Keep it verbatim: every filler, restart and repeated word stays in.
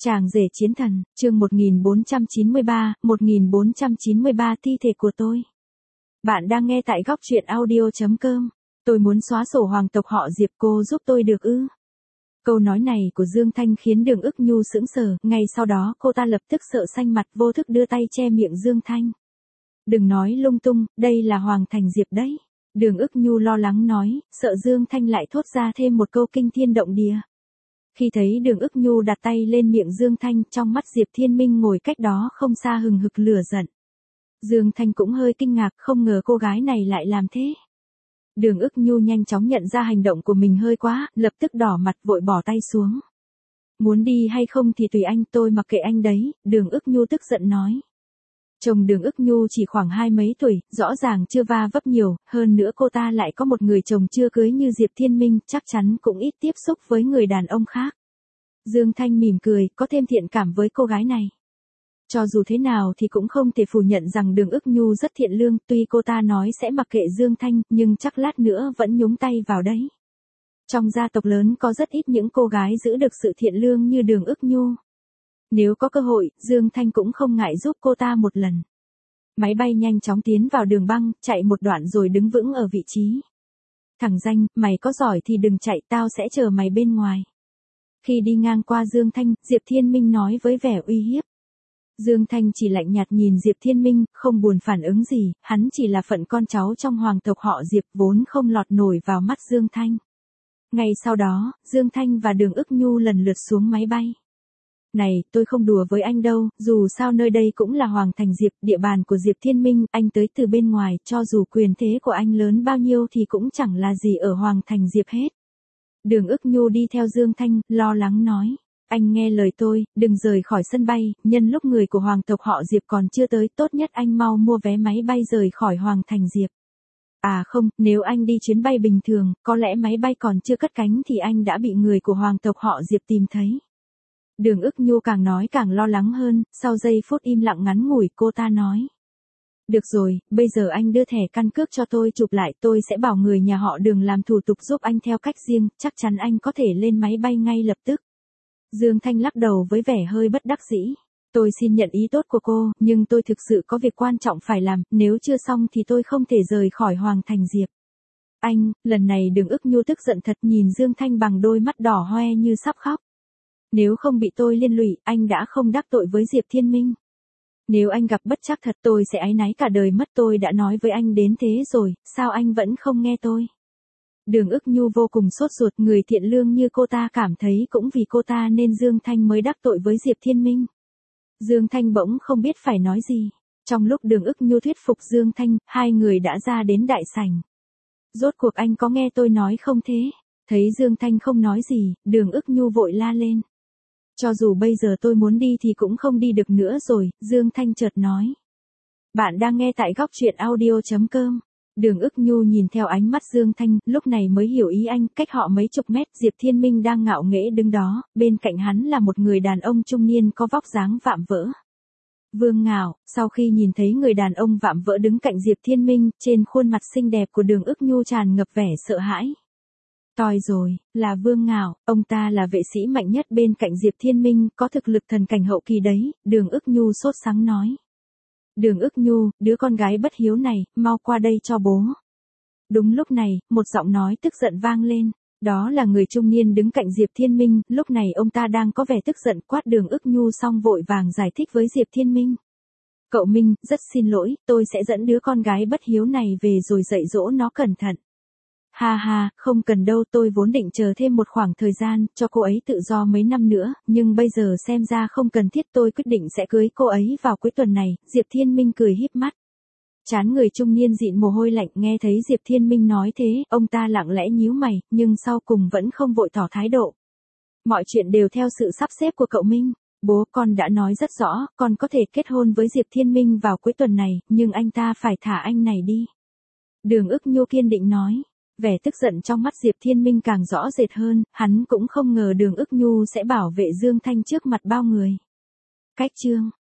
Chàng rể chiến thần, chương một nghìn bốn trăm chín mươi ba, một nghìn bốn trăm chín mươi ba thi thể của tôi. Bạn đang nghe tại góc truyện audio chấm com. Tôi muốn xóa sổ hoàng tộc họ Diệp, cô giúp tôi được ư? Câu nói này của Dương Thanh khiến Đường Ức Nhu sững sờ, ngay sau đó cô ta lập tức sợ xanh mặt, vô thức đưa tay che miệng Dương Thanh. Đừng nói lung tung, đây là Hoàng Thành Diệp đấy. Đường Ức Nhu lo lắng nói, sợ Dương Thanh lại thốt ra thêm một câu kinh thiên động địa. Khi thấy Đường Ức Nhu đặt tay lên miệng Dương Thanh, trong mắt Diệp Thiên Minh ngồi cách đó không xa hừng hực lửa giận. Dương Thanh cũng hơi kinh ngạc, không ngờ cô gái này lại làm thế. Đường Ức Nhu nhanh chóng nhận ra hành động của mình hơi quá, lập tức đỏ mặt vội bỏ tay xuống. Muốn đi hay không thì tùy anh, tôi mặc kệ anh đấy, Đường Ức Nhu tức giận nói. Chồng Đường Ức Nhu chỉ khoảng hai mấy tuổi, rõ ràng chưa va vấp nhiều, hơn nữa cô ta lại có một người chồng chưa cưới như Diệp Thiên Minh, chắc chắn cũng ít tiếp xúc với người đàn ông khác. Dương Thanh mỉm cười, có thêm thiện cảm với cô gái này. Cho dù thế nào thì cũng không thể phủ nhận rằng Đường Ức Nhu rất thiện lương, tuy cô ta nói sẽ mặc kệ Dương Thanh, nhưng chắc lát nữa vẫn nhúng tay vào đấy. Trong gia tộc lớn có rất ít những cô gái giữ được sự thiện lương như Đường Ức Nhu. Nếu có cơ hội, Dương Thanh cũng không ngại giúp cô ta một lần. Máy bay nhanh chóng tiến vào đường băng, chạy một đoạn rồi đứng vững ở vị trí. Thằng danh, mày có giỏi thì đừng chạy, tao sẽ chờ mày bên ngoài. Khi đi ngang qua Dương Thanh, Diệp Thiên Minh nói với vẻ uy hiếp. Dương Thanh chỉ lạnh nhạt nhìn Diệp Thiên Minh, không buồn phản ứng gì, hắn chỉ là phận con cháu trong hoàng tộc họ Diệp vốn không lọt nổi vào mắt Dương Thanh. Ngay sau đó, Dương Thanh và Đường Ức Nhu lần lượt xuống máy bay. Này, tôi không đùa với anh đâu, dù sao nơi đây cũng là Hoàng Thành Diệp, địa bàn của Diệp Thiên Minh, anh tới từ bên ngoài, cho dù quyền thế của anh lớn bao nhiêu thì cũng chẳng là gì ở Hoàng Thành Diệp hết. Đường Ức Nhu đi theo Dương Thanh, lo lắng nói, anh nghe lời tôi, đừng rời khỏi sân bay, nhân lúc người của hoàng tộc họ Diệp còn chưa tới, tốt nhất anh mau mua vé máy bay rời khỏi Hoàng Thành Diệp. À không, nếu anh đi chuyến bay bình thường, có lẽ máy bay còn chưa cất cánh thì anh đã bị người của hoàng tộc họ Diệp tìm thấy. Đường Ức Nhu càng nói càng lo lắng hơn, sau giây phút im lặng ngắn ngủi cô ta nói. Được rồi, bây giờ anh đưa thẻ căn cước cho tôi chụp lại, tôi sẽ bảo người nhà họ Đường làm thủ tục giúp anh theo cách riêng, chắc chắn anh có thể lên máy bay ngay lập tức. Dương Thanh lắc đầu với vẻ hơi bất đắc dĩ. Tôi xin nhận ý tốt của cô, nhưng tôi thực sự có việc quan trọng phải làm, nếu chưa xong thì tôi không thể rời khỏi Hoàng Thành Diệp. Anh, lần này Đường Ức Nhu tức giận thật nhìn Dương Thanh bằng đôi mắt đỏ hoe như sắp khóc. Nếu không bị tôi liên lụy, anh đã không đắc tội với Diệp Thiên Minh. Nếu anh gặp bất trắc thật tôi sẽ áy náy cả đời mất, tôi đã nói với anh đến thế rồi, sao anh vẫn không nghe tôi? Đường Ức Nhu vô cùng sốt ruột, người thiện lương như cô ta cảm thấy cũng vì cô ta nên Dương Thanh mới đắc tội với Diệp Thiên Minh. Dương Thanh bỗng không biết phải nói gì. Trong lúc Đường Ức Nhu thuyết phục Dương Thanh, hai người đã ra đến đại sảnh. Rốt cuộc anh có nghe tôi nói không thế? Thấy Dương Thanh không nói gì, Đường Ức Nhu vội la lên. Cho dù bây giờ tôi muốn đi thì cũng không đi được nữa rồi, Dương Thanh chợt nói. Bạn đang nghe tại góc truyện audio chấm com. Đường Ức Nhu nhìn theo ánh mắt Dương Thanh, lúc này mới hiểu ý anh, cách họ mấy chục mét, Diệp Thiên Minh đang ngạo nghễ đứng đó, bên cạnh hắn là một người đàn ông trung niên có vóc dáng vạm vỡ. Vương Ngạo, sau khi nhìn thấy người đàn ông vạm vỡ đứng cạnh Diệp Thiên Minh, trên khuôn mặt xinh đẹp của Đường Ức Nhu tràn ngập vẻ sợ hãi. Toi rồi, là Vương Ngạo, ông ta là vệ sĩ mạnh nhất bên cạnh Diệp Thiên Minh, có thực lực thần cảnh hậu kỳ đấy, Đường Ức Nhu sốt sắng nói. Đường Ức Nhu, đứa con gái bất hiếu này, mau qua đây cho bố. Đúng lúc này, một giọng nói tức giận vang lên. Đó là người trung niên đứng cạnh Diệp Thiên Minh, lúc này ông ta đang có vẻ tức giận, quát Đường Ức Nhu xong vội vàng giải thích với Diệp Thiên Minh. Cậu Minh, rất xin lỗi, tôi sẽ dẫn đứa con gái bất hiếu này về rồi dạy dỗ nó cẩn thận. Ha ha, không cần đâu, tôi vốn định chờ thêm một khoảng thời gian, cho cô ấy tự do mấy năm nữa, nhưng bây giờ xem ra không cần thiết, tôi quyết định sẽ cưới cô ấy vào cuối tuần này, Diệp Thiên Minh cười híp mắt. Trán người trung niên dịn mồ hôi lạnh, nghe thấy Diệp Thiên Minh nói thế, ông ta lặng lẽ nhíu mày, nhưng sau cùng vẫn không vội tỏ thái độ. Mọi chuyện đều theo sự sắp xếp của cậu Minh. Bố con đã nói rất rõ, con có thể kết hôn với Diệp Thiên Minh vào cuối tuần này, nhưng anh ta phải thả anh này đi. Đường Ức Nhu kiên định nói. Vẻ tức giận trong mắt Diệp Thiên Minh càng rõ rệt hơn, hắn cũng không ngờ Đường Ức Nhu sẽ bảo vệ Dương Thanh trước mặt bao người. Cách chương